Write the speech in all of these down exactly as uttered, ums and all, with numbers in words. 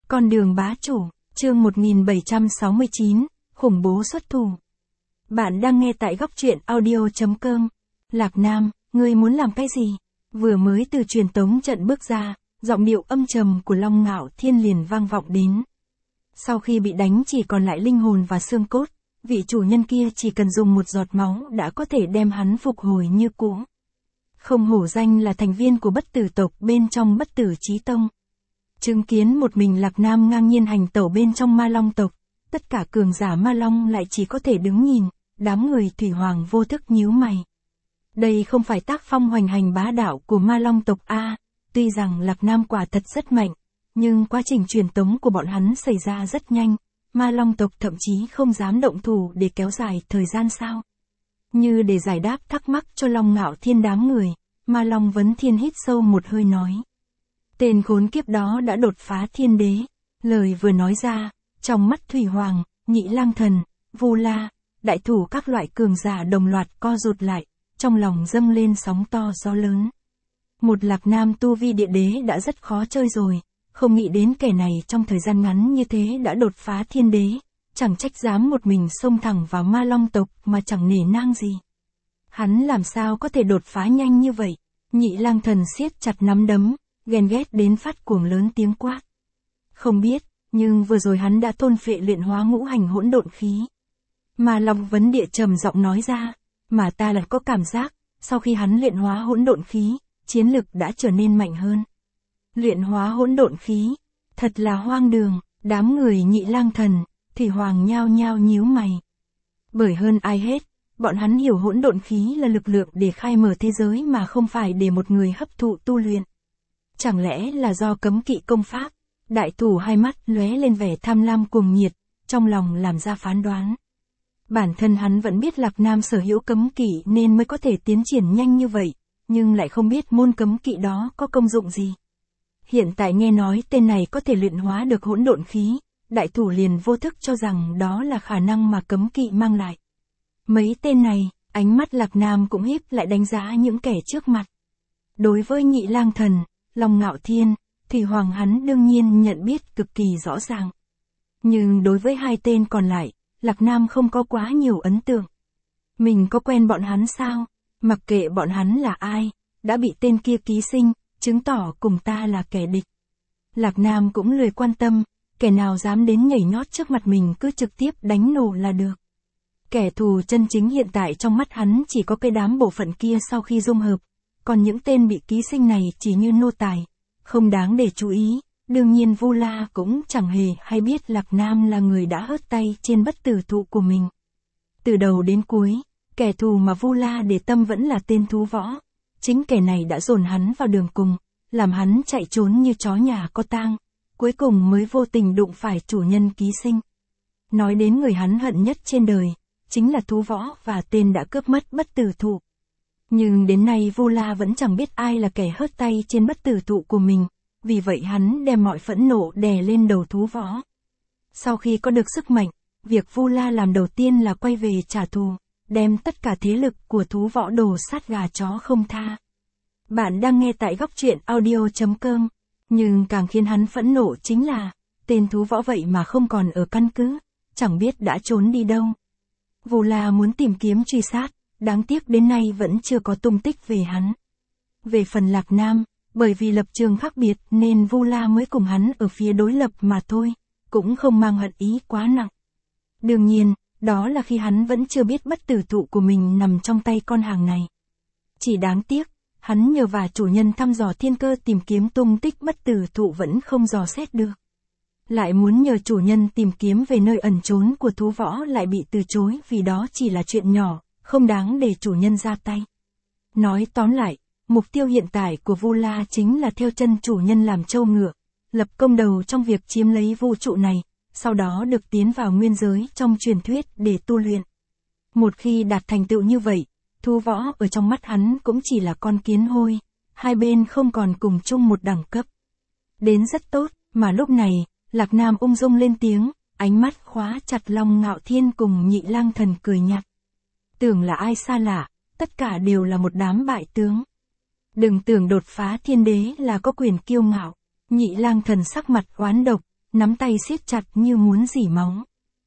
Con đường bá chủ, chương một nghìn bảy trăm sáu mươi chín, khủng bố xuất thủ. Bạn đang nghe tại góc truyện audio chấm com. Lạc Nam, ngươi muốn làm cái gì? Vừa mới từ truyền tống trận bước ra, giọng điệu âm trầm của Long Ngạo Thiên liền vang vọng đến. Sau khi bị đánh chỉ còn lại linh hồn và xương cốt, vị chủ nhân kia chỉ cần dùng một giọt máu đã có thể đem hắn phục hồi như cũ. Không hổ danh là thành viên của bất tử tộc bên trong bất tử chí tông. Chứng kiến một mình Lạc Nam ngang nhiên hành tẩu bên trong ma long tộc, tất cả cường giả ma long lại chỉ có thể đứng nhìn, đám người thủy hoàng vô thức nhíu mày. Đây không phải tác phong hoành hành bá đạo của ma long tộc A, tuy rằng Lạc Nam quả thật rất mạnh, nhưng quá trình truyền tống của bọn hắn xảy ra rất nhanh, ma long tộc thậm chí không dám động thủ để kéo dài thời gian sao. Như để giải đáp thắc mắc cho Long Ngạo Thiên đám người, ma long Vấn Thiên hít sâu một hơi nói. Tên khốn kiếp đó đã đột phá thiên đế. Lời vừa nói ra, trong mắt Thủy Hoàng, Nhị Lang Thần, Vu La, đại thủ các loại cường giả đồng loạt co rụt lại, trong lòng dâng lên sóng to gió lớn. Một Lạc Nam tu vi địa đế đã rất khó chơi rồi, không nghĩ đến kẻ này trong thời gian ngắn như thế đã đột phá thiên đế, chẳng trách dám một mình xông thẳng vào ma long tộc mà chẳng nể nang gì. Hắn làm sao có thể đột phá nhanh như vậy? Nhị Lang Thần siết chặt nắm đấm, ghen ghét đến phát cuồng lớn tiếng quát. Không biết, nhưng vừa rồi hắn đã thôn phệ luyện hóa ngũ hành hỗn độn khí. Mà Long Vấn Địa trầm giọng nói ra, mà ta lại có cảm giác, sau khi hắn luyện hóa hỗn độn khí, chiến lực đã trở nên mạnh hơn. Luyện hóa hỗn độn khí, thật là hoang đường, đám người Nhị Lang Thần, Thủy Hoàng nhao nhao nhíu mày. Bởi hơn ai hết, bọn hắn hiểu hỗn độn khí là lực lượng để khai mở thế giới mà không phải để một người hấp thụ tu luyện. Chẳng lẽ là do cấm kỵ công pháp? Đại thủ hai mắt lóe lên vẻ tham lam cuồng nhiệt, trong lòng làm ra phán đoán. Bản thân hắn vẫn biết Lạc Nam sở hữu cấm kỵ nên mới có thể tiến triển nhanh như vậy, nhưng lại không biết môn cấm kỵ đó có công dụng gì. Hiện tại nghe nói tên này có thể luyện hóa được hỗn độn khí, đại thủ liền vô thức cho rằng đó là khả năng mà cấm kỵ mang lại. Mấy tên này, ánh mắt Lạc Nam cũng híp lại đánh giá những kẻ trước mặt. Đối với Nhị Lang Thần, Long Ngạo Thiên, Thủy Hoàng hắn đương nhiên nhận biết cực kỳ rõ ràng. Nhưng đối với hai tên còn lại, Lạc Nam không có quá nhiều ấn tượng. Mình có quen bọn hắn sao? Mặc kệ bọn hắn là ai, đã bị tên kia ký sinh, chứng tỏ cùng ta là kẻ địch. Lạc Nam cũng lười quan tâm, kẻ nào dám đến nhảy nhót trước mặt mình cứ trực tiếp đánh nổ là được. Kẻ thù chân chính hiện tại trong mắt hắn chỉ có cái đám bộ phận kia sau khi dung hợp. Còn những tên bị ký sinh này chỉ như nô tài, không đáng để chú ý, đương nhiên Vu La cũng chẳng hề hay biết Lạc Nam là người đã hớt tay trên bất tử thụ của mình. Từ đầu đến cuối, kẻ thù mà Vu La để tâm vẫn là tên thú võ, chính kẻ này đã dồn hắn vào đường cùng, làm hắn chạy trốn như chó nhà có tang, cuối cùng mới vô tình đụng phải chủ nhân ký sinh. Nói đến người hắn hận nhất trên đời, chính là thú võ và tên đã cướp mất bất tử thụ. Nhưng đến nay Vu La vẫn chẳng biết ai là kẻ hớt tay trên bất tử thụ của mình, vì vậy hắn đem mọi phẫn nộ đè lên đầu thú võ. Sau khi có được sức mạnh, việc Vu La làm đầu tiên là quay về trả thù, đem tất cả thế lực của thú võ đồ sát gà chó không tha. Bạn đang nghe tại góc truyện audio chấm com, nhưng càng khiến hắn phẫn nộ chính là, tên thú võ vậy mà không còn ở căn cứ, chẳng biết đã trốn đi đâu. Vu La muốn tìm kiếm truy sát. Đáng tiếc đến nay vẫn chưa có tung tích về hắn. Về phần Lạc Nam, bởi vì lập trường khác biệt nên Vu La mới cùng hắn ở phía đối lập mà thôi, cũng không mang hận ý quá nặng. Đương nhiên, đó là khi hắn vẫn chưa biết bất tử thụ của mình nằm trong tay con hàng này. Chỉ đáng tiếc, hắn nhờ và chủ nhân thăm dò thiên cơ tìm kiếm tung tích bất tử thụ vẫn không dò xét được. Lại muốn nhờ chủ nhân tìm kiếm về nơi ẩn trốn của thú võ lại bị từ chối vì đó chỉ là chuyện nhỏ. Không đáng để chủ nhân ra tay. Nói tóm lại, mục tiêu hiện tại của Vu La chính là theo chân chủ nhân làm trâu ngựa, lập công đầu trong việc chiếm lấy vũ trụ này, sau đó được tiến vào nguyên giới trong truyền thuyết để tu luyện. Một khi đạt thành tựu như vậy, thú võ ở trong mắt hắn cũng chỉ là con kiến hôi, hai bên không còn cùng chung một đẳng cấp. Đến rất tốt, mà lúc này, Lạc Nam ung dung lên tiếng, ánh mắt khóa chặt Long Ngạo Thiên cùng Nhị Lang Thần cười nhạt. Tưởng là ai xa lạ, tất cả đều là một đám bại tướng. Đừng tưởng đột phá thiên đế là có quyền kiêu ngạo. Nhị Lang Thần sắc mặt oán độc, nắm tay siết chặt như muốn rỉ máu.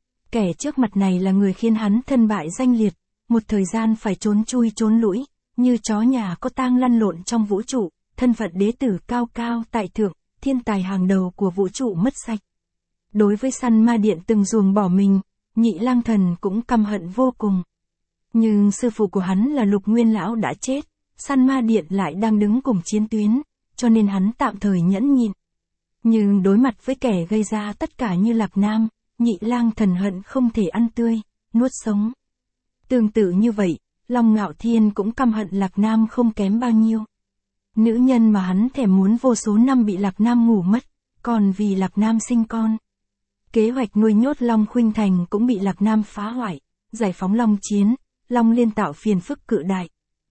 Kẻ trước mặt này là người khiến hắn thân bại danh liệt, một thời gian phải trốn chui trốn lũi, như chó nhà có tang lăn lộn trong vũ trụ, thân phận đế tử cao cao tại thượng, thiên tài hàng đầu của vũ trụ mất sạch. Đối với săn ma điện từng ruồng bỏ mình, Nhị Lang Thần cũng căm hận vô cùng. Nhưng sư phụ của hắn là Lục Nguyên Lão đã chết, săn ma điện lại đang đứng cùng chiến tuyến, cho nên hắn tạm thời nhẫn nhịn. Nhưng đối mặt với kẻ gây ra tất cả như Lạc Nam, Nhị Lang Thần hận không thể ăn tươi, nuốt sống. Tương tự như vậy, Long Ngạo Thiên cũng căm hận Lạc Nam không kém bao nhiêu. Nữ nhân mà hắn thèm muốn vô số năm bị Lạc Nam ngủ mất, còn vì Lạc Nam sinh con. Kế hoạch nuôi nhốt Long Khuynh Thành cũng bị Lạc Nam phá hoại, giải phóng Long Chiến, Long Liên tạo phiền phức cự đại.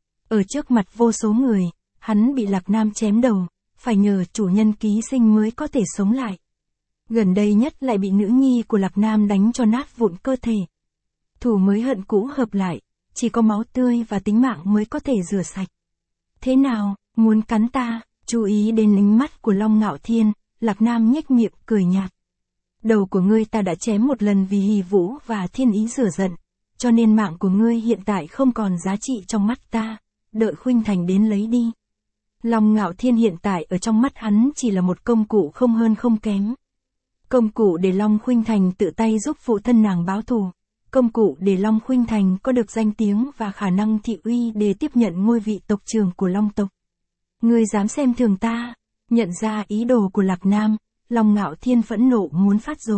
Ở trước mặt vô số người, hắn bị Lạc Nam chém đầu, phải nhờ chủ nhân ký sinh mới có thể sống lại. Gần đây nhất lại bị nữ nhi của Lạc Nam đánh cho nát vụn cơ thể. Thù mới hận cũ hợp lại, chỉ có máu tươi và tính mạng mới có thể rửa sạch. Thế nào, muốn cắn ta? Chú ý đến ánh mắt của Long Ngạo Thiên, Lạc Nam nhếch miệng cười nhạt. Đầu của ngươi ta đã chém một lần vì hỉ vũ và thiên ý rửa giận, cho nên mạng của ngươi hiện tại không còn giá trị trong mắt ta, đợi Khuynh Thành đến lấy đi. Long Ngạo Thiên hiện tại ở trong mắt hắn chỉ là một công cụ không hơn không kém. Công cụ để Long Khuynh Thành tự tay giúp phụ thân nàng báo thù. Công cụ để Long Khuynh Thành có được danh tiếng và khả năng thị uy để tiếp nhận ngôi vị tộc trưởng của Long tộc. Ngươi dám xem thường ta? Nhận ra ý đồ của Lạc Nam, Long Ngạo Thiên phẫn nộ muốn phát rồ.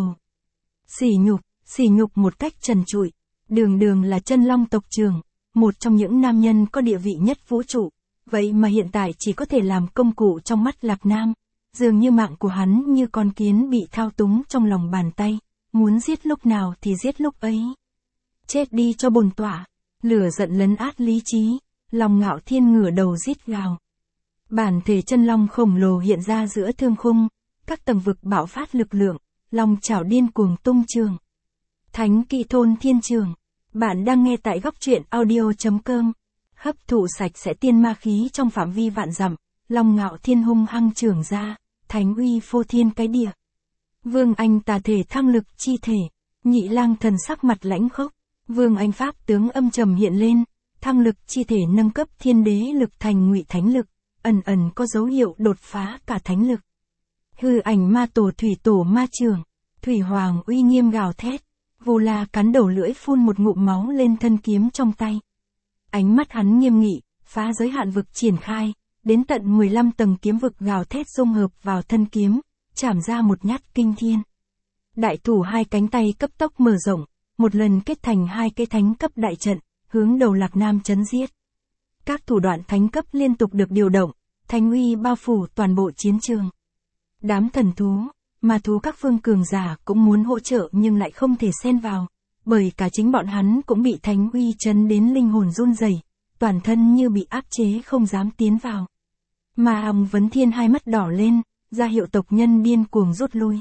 Sỉ nhục, sỉ nhục một cách trần trụi. Đường đường là chân Long tộc trưởng, một trong những nam nhân có địa vị nhất vũ trụ. Vậy mà hiện tại chỉ có thể làm công cụ trong mắt Lạc Nam. Dường như mạng của hắn như con kiến bị thao túng trong lòng bàn tay. Muốn giết lúc nào thì giết lúc ấy. Chết đi cho bổn tọa. Lửa giận lấn át lý trí. Long Ngạo Thiên ngửa đầu rít gào. Bản thể chân long khổng lồ hiện ra giữa thương khung. Các tầng vực bạo phát lực lượng. Long chảo điên cuồng tung trường. Thánh Kỵ Thôn Thiên Trường. Bạn đang nghe tại góc truyện audio chấm com. Hấp thụ sạch sẽ tiên ma khí trong phạm vi vạn dặm. Long Ngạo Thiên hung hăng trưởng ra. Thánh uy phô thiên cái địa. Vương Anh tà thể thăng lực chi thể. Nhị Lang Thần sắc mặt lãnh khốc. Vương Anh pháp tướng âm trầm hiện lên. Thăng lực chi thể nâng cấp thiên đế lực thành ngụy thánh lực. Ẩn ẩn có dấu hiệu đột phá cả thánh lực. Hư ảnh ma tổ thủy tổ ma trường. Thủy Hoàng uy nghiêm gào thét. Vô La cắn đầu lưỡi phun một ngụm máu lên thân kiếm trong tay. Ánh mắt hắn nghiêm nghị, phá giới hạn vực triển khai, đến tận mười lăm tầng kiếm vực gào thét dung hợp vào thân kiếm, chảm ra một nhát kinh thiên. Đại thủ hai cánh tay cấp tốc mở rộng, một lần kết thành hai cái thánh cấp đại trận, hướng đầu Lạc Nam chấn giết. Các thủ đoạn thánh cấp liên tục được điều động, thánh uy bao phủ toàn bộ chiến trường. Đám thần thú, ma thú các phương cường giả cũng muốn hỗ trợ nhưng lại không thể xen vào, bởi cả chính bọn hắn cũng bị thánh uy chấn đến linh hồn run rẩy, toàn thân như bị áp chế không dám tiến vào. Mà Hồng Vấn Thiên hai mắt đỏ lên, ra hiệu tộc nhân điên cuồng rút lui.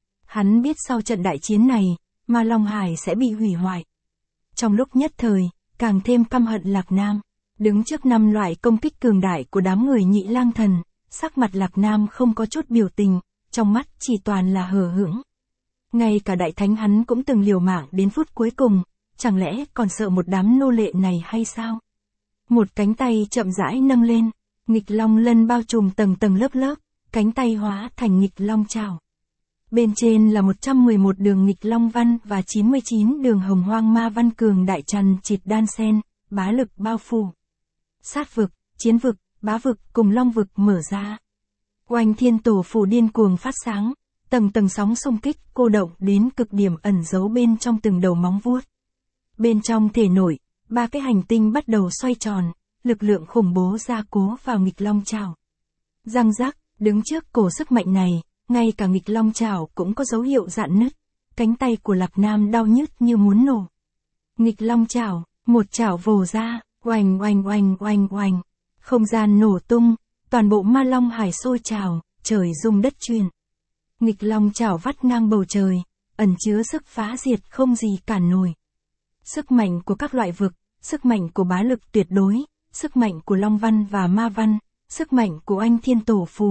Hắn biết sau trận đại chiến này, Ma Long Hải sẽ bị hủy hoại. Trong lúc nhất thời, càng thêm căm hận Lạc Nam, đứng trước năm loại công kích cường đại của đám người Nhị Lang Thần, sắc mặt Lạc Nam không có chút biểu tình, trong mắt chỉ toàn là hờ hững. Ngay cả đại thánh hắn cũng từng liều mạng đến phút cuối cùng, chẳng lẽ còn sợ một đám nô lệ này hay sao? Một cánh tay chậm rãi nâng lên, nghịch long lân bao trùm tầng tầng lớp lớp, cánh tay hóa thành nghịch long trảo. Bên trên là một trăm mười một đường nghịch long văn và chín mươi chín đường hồng hoang ma văn cường đại tràn chịt đan sen, bá lực bao phủ. Sát vực, chiến vực, bá vực cùng long vực mở ra. Oanh Thiên Tổ phù điên cuồng phát sáng, tầng tầng sóng xung kích cô động đến cực điểm ẩn giấu bên trong từng đầu móng vuốt. Bên trong thể nổi, ba cái hành tinh bắt đầu xoay tròn, lực lượng khủng bố gia cố vào nghịch long trảo. Răng rắc, đứng trước cổ sức mạnh này, ngay cả nghịch long trảo cũng có dấu hiệu rạn nứt, cánh tay của Lạc Nam đau nhức như muốn nổ. Nghịch long trảo, một trảo vồ ra, oanh oanh oanh oanh oanh, không gian nổ tung, toàn bộ Ma Long Hải sôi trào, trời rung đất chuyển. Nghịch long trảo vắt ngang bầu trời, ẩn chứa sức phá diệt không gì cản nổi. Sức mạnh của các loại vực, sức mạnh của bá lực tuyệt đối, sức mạnh của long văn và ma văn, sức mạnh của Oanh Thiên Tổ phù,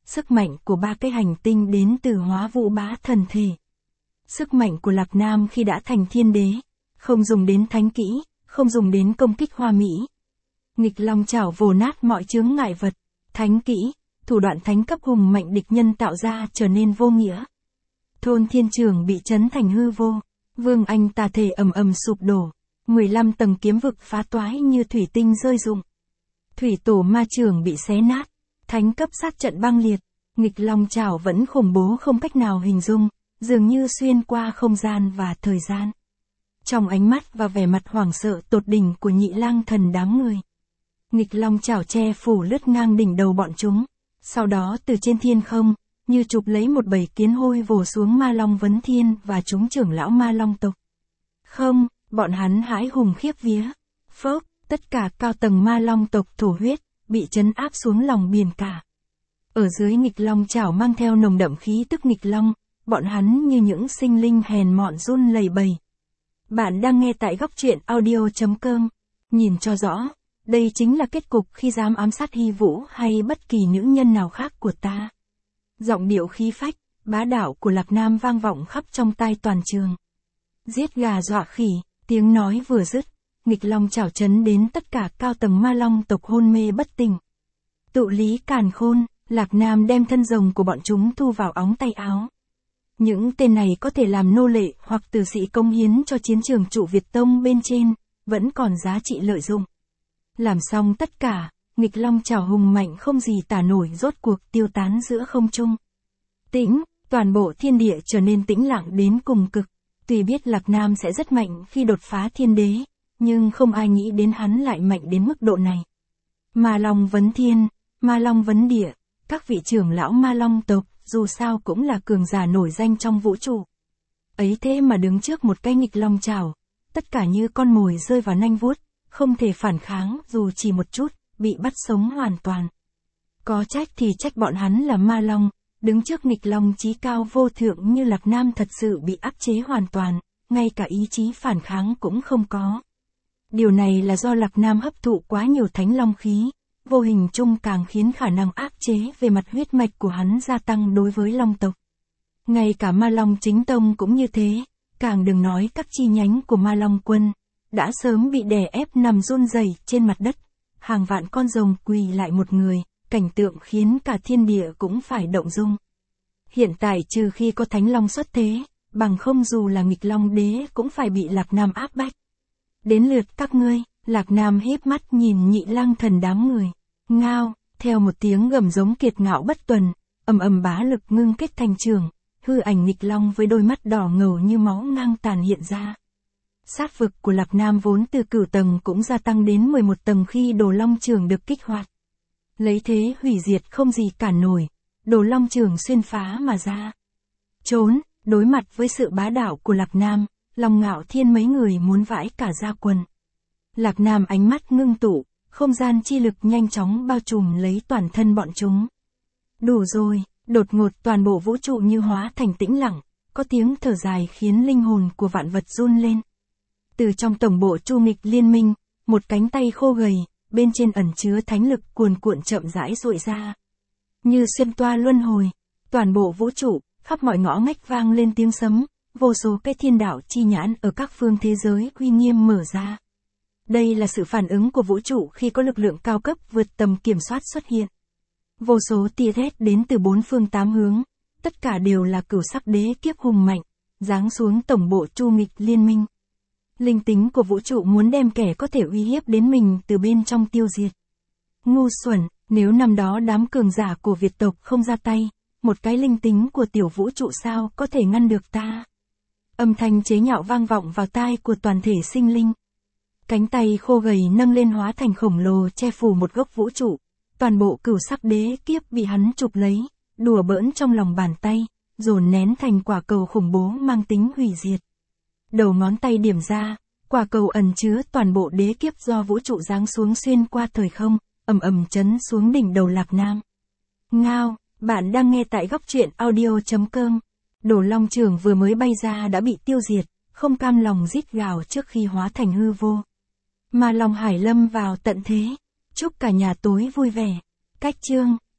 Sức mạnh của ba cái hành tinh đến từ Hóa Vũ Bá Thần Thể. Sức mạnh của Lạc Nam khi đã thành thiên đế, không dùng đến thánh kỹ, không dùng đến công kích hoa mỹ. Nghịch long chảo vồ nát mọi chướng ngại vật, thánh kỹ, thủ đoạn thánh cấp hùng mạnh địch nhân tạo ra trở nên vô nghĩa. Thôn thiên trường bị chấn thành hư vô, vương anh tà thể ầm ầm sụp đổ, mười lăm tầng kiếm vực phá toái như thủy tinh rơi rụng. Thủy tổ ma trường bị xé nát, thánh cấp sát trận băng liệt, nghịch long chảo vẫn khủng bố không cách nào hình dung, dường như xuyên qua không gian và thời gian. Trong ánh mắt và vẻ mặt hoảng sợ tột đỉnh của nhị lang thần đám người, nghịch long chảo che phủ lướt ngang đỉnh đầu bọn chúng, sau đó từ trên thiên không, như chụp lấy một bầy kiến hôi vồ xuống ma long vấn thiên và chúng trưởng lão ma long tộc. Không, bọn hắn hãi hùng khiếp vía. Phốc, tất cả cao tầng ma long tộc thổ huyết, bị trấn áp xuống lòng biển cả. Ở dưới nghịch long chảo mang theo nồng đậm khí tức nghịch long, bọn hắn như những sinh linh hèn mọn run lẩy bẩy. Bạn đang nghe tại góc truyện audio chấm com. Nhìn cho rõ, đây chính là kết cục khi dám ám sát Hy Vũ hay bất kỳ nữ nhân nào khác của ta. Giọng điệu khí phách, bá đạo của Lạc Nam vang vọng khắp trong tai toàn trường. Giết gà dọa khỉ, tiếng nói vừa dứt, nghịch long chảo chấn đến tất cả cao tầng ma long tộc hôn mê bất tỉnh. Tụ lý càn khôn, Lạc Nam đem thân rồng của bọn chúng thu vào óng tay áo. Những tên này có thể làm nô lệ hoặc tử sĩ công hiến cho chiến trường trụ Việt Tông bên trên, vẫn còn giá trị lợi dụng. Làm xong tất cả, nghịch long chảo hùng mạnh không gì tả nổi rốt cuộc tiêu tán giữa không trung. Tĩnh, toàn bộ thiên địa trở nên tĩnh lặng đến cùng cực. Tuy biết Lạc Nam sẽ rất mạnh khi đột phá thiên đế, nhưng không ai nghĩ đến hắn lại mạnh đến mức độ này. Ma long vấn thiên, ma long vấn địa, các vị trưởng lão ma long tộc, dù sao cũng là cường giả nổi danh trong vũ trụ. Ấy thế mà đứng trước một cái nghịch long chảo, tất cả như con mồi rơi vào nanh vuốt, không thể phản kháng dù chỉ một chút, bị bắt sống hoàn toàn. Có trách thì trách bọn hắn là ma long, đứng trước nghịch long chí cao vô thượng như Lạc Nam thật sự bị áp chế hoàn toàn, ngay cả ý chí phản kháng cũng không có. Điều này là do Lạc Nam hấp thụ quá nhiều thánh long khí, vô hình chung càng khiến khả năng áp chế về mặt huyết mạch của hắn gia tăng đối với long tộc. Ngay cả ma long chính tông cũng như thế, càng đừng nói các chi nhánh của ma long quân, đã sớm bị đè ép nằm run rẩy trên mặt đất, hàng vạn con rồng quỳ lại một người, cảnh tượng khiến cả thiên địa cũng phải động dung. Hiện tại trừ khi có thánh long xuất thế, bằng không dù là nghịch long đế cũng phải bị Lạc Nam áp bách. Đến lượt các ngươi, Lạc Nam híp mắt nhìn nhị lang thần đám người. Ngao, theo một tiếng gầm giống kiệt ngạo bất tuần, ầm ầm bá lực ngưng kết thành trường, hư ảnh nghịch long với đôi mắt đỏ ngầu như máu ngang tàn hiện ra. Sát vực của Lạc Nam vốn từ cửu tầng cũng gia tăng đến mười một tầng khi đồ long trường được kích hoạt. Lấy thế hủy diệt không gì cản nổi, đồ long trường xuyên phá mà ra. Trốn, đối mặt với sự bá đạo của Lạc Nam, Long Ngạo Thiên mấy người muốn vãi cả da quần. Lạc Nam ánh mắt ngưng tụ, không gian chi lực nhanh chóng bao trùm lấy toàn thân bọn chúng. Đủ rồi, đột ngột toàn bộ vũ trụ như hóa thành tĩnh lặng, có tiếng thở dài khiến linh hồn của vạn vật run lên. Từ trong tổng bộ Chu Nghịch Liên Minh, một cánh tay khô gầy, bên trên ẩn chứa thánh lực cuồn cuộn chậm rãi dội ra. Như xuyên toa luân hồi, toàn bộ vũ trụ, khắp mọi ngõ ngách vang lên tiếng sấm, vô số cái thiên đạo chi nhãn ở các phương thế giới uy nghiêm mở ra. Đây là sự phản ứng của vũ trụ khi có lực lượng cao cấp vượt tầm kiểm soát xuất hiện. Vô số tia thét đến từ bốn phương tám hướng, tất cả đều là cửu sắc đế kiếp hùng mạnh, giáng xuống tổng bộ Chu Nghịch Liên Minh. Linh tính của vũ trụ muốn đem kẻ có thể uy hiếp đến mình từ bên trong tiêu diệt. Ngu xuẩn, nếu năm đó đám cường giả của Việt tộc không ra tay, một cái linh tính của tiểu vũ trụ sao có thể ngăn được ta? Âm thanh chế nhạo vang vọng vào tai của toàn thể sinh linh. Cánh tay khô gầy nâng lên hóa thành khổng lồ che phủ một gốc vũ trụ, toàn bộ cửu sắc đế kiếp bị hắn chụp lấy, đùa bỡn trong lòng bàn tay, dồn nén thành quả cầu khủng bố mang tính hủy diệt. Đầu ngón tay điểm ra, quả cầu ẩn chứa toàn bộ đế kiếp do vũ trụ giáng xuống xuyên qua thời không, ầm ầm chấn xuống đỉnh đầu Lạc Nam. Ngao, bạn đang nghe tại góc truyện audio chấm com. Đồ long trường vừa mới bay ra đã bị tiêu diệt, không cam lòng rít gào trước khi hóa thành hư vô. Ma long hải lâm vào tận thế, chúc cả nhà tối vui vẻ. Cách chương